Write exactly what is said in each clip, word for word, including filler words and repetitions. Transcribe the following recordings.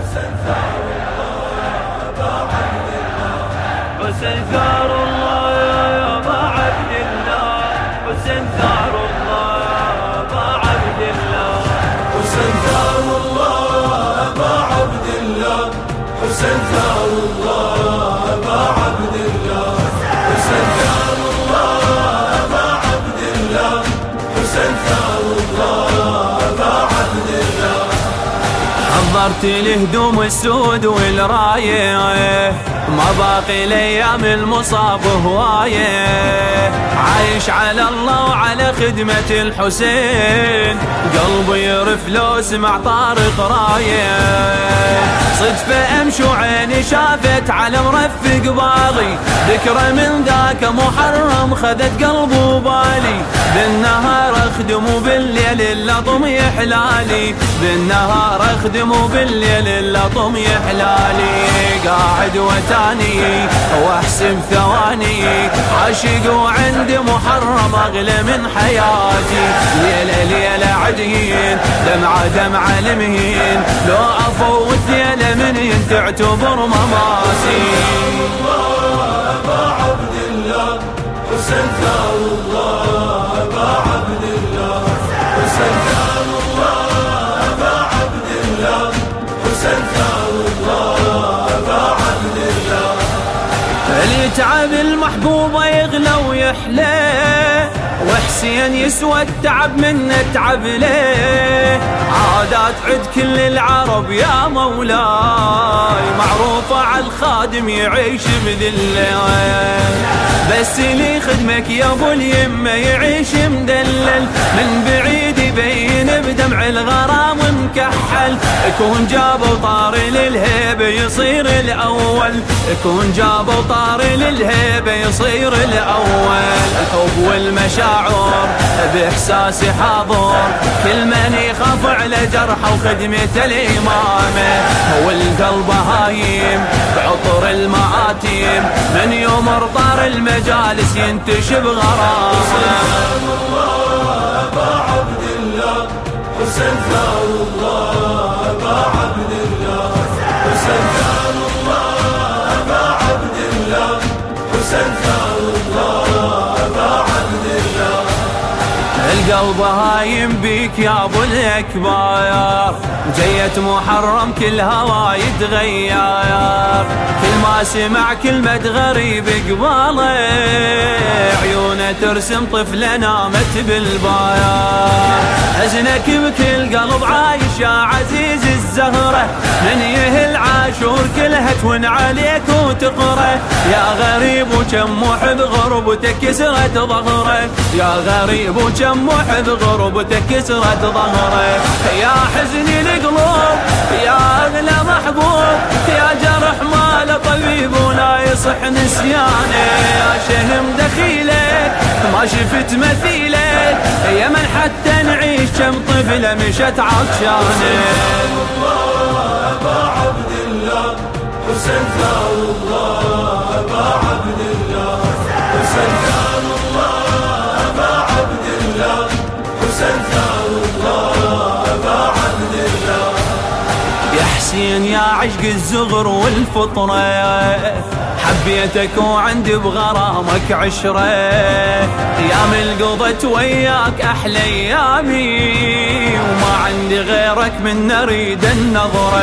حسين ثار الله يا ابا عبد الله، حسين ثار الله يا ابا عبد الله، حسين ثار الله ابا عبد الله، حسين ثار الله ابا عبد الله، حسين ثار الله ابا عبد الله، حسين ثار الله ابا عبد الله. حضرت الهدوم السود والرايه، ما باقي الايام المصاب هوايه، عايش على الله وعلى خدمة الحسين، قلبي يرف لو سمع طارق رايه، صدفة امشي وعيني شافت على مرفق باغي، ذكرى من ذاك محرم خذت قلبي وبالي، بالنهار اخدم وبالليل اللطم يحلالي، بالنهار اخدم وبالليل اللطم يحلالي، قاعد وتاني واحسب ثواني، عاشق وعندي محرم اغلى من حياتي، ليلة ليلة عدين دمعة دمعة لمهين، لو افوت ليلة من تعتبر مماسي. الله ابا عبد الله، حسين ثار الله ابا عبد الله، حسين ثار الله ابا عبد الله، حسين ثار الله ابا عبد الله. اللي يتعب المحبوبة يغلى ويحلى، وحسين يسوى التعب من تعب ليه، عادات عد كل العرب يا مولاي، معروفة على الخادم يعيش بذله، بس اللي خدمك يا ابو اليمة يعيش مدلل، من بعيد يبين بدمع الغرام مكحل، يكون جابوا طاري للهيبة يصير الأول، يكون جابوا طاري للهيبة يصير الأول، الحب والمشاعر بإحساسي حاضر، كل من يخاف على جرحه وخدمة الإمامة، والقلب هايم بعطر المآتم، من يوم ارطار المجالس ينتشب غرامه. الله ابا عبد الله، حسين ثار الله ابا عبد الله، حسين ثار الله ابا عبد الله، حسين ثار الله ابا عبد الله. القلب هايم بيك يا ابو الاكبر، جيت محرم كل هوا يتغير، كل ما سمع كلمة غريب قباله، عيونه ترسم طفلة نامت بالباير، حزنك بكل قلب عايش يا عزيز الزهرة، من يهل عاشور كلها تون عليك وتقره، يا غريب وكم محب غربتك كسرت ظهره، يا غريب وكم محب غربتك كسرت ظهره، يا حزني القلوب يا اغلى محبوب، يا جرح مال طبيب ولا يصح نسيانه، يا شهم دخيلك ما شفت مثيلك، يا من حتى نعيش كم طفلة مشت عطشانه. الله ابا عبد الله، حسين ثار الله ابا عبد الله، حسين ثار الله ابا عبد الله، حسين ثار الله ابا عبد الله. يا حسين يا عشق الزغر والفطرة، حبيتك وعندي بغرامك عشرة، ايام القضت وياك احلى ايامي، وما عندي غيرك من نريد النظرة،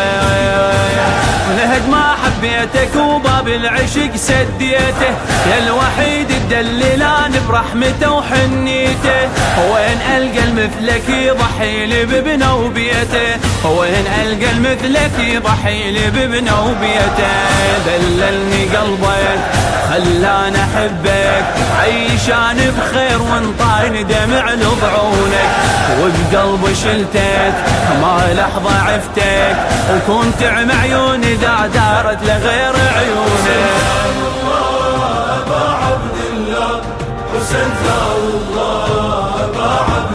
ولهد ما حبيتك وباب العشق سديته، يا الوحيد الدللان برحمته وحنيته، وين القى المثلك يضحي لي بابنه وبيته، وين القى المثلك يضحي لي بابنه وبيته، دللني قلبك خلاني احبك، عيشان بخير وانطايني دمع لضعونك، وبقلبي شلتك ما لحظة عفتك، وكنت عم عيوني دا دارت لغير عيونك. الله ابا عبد الله، حسين ثار الله ابا عبد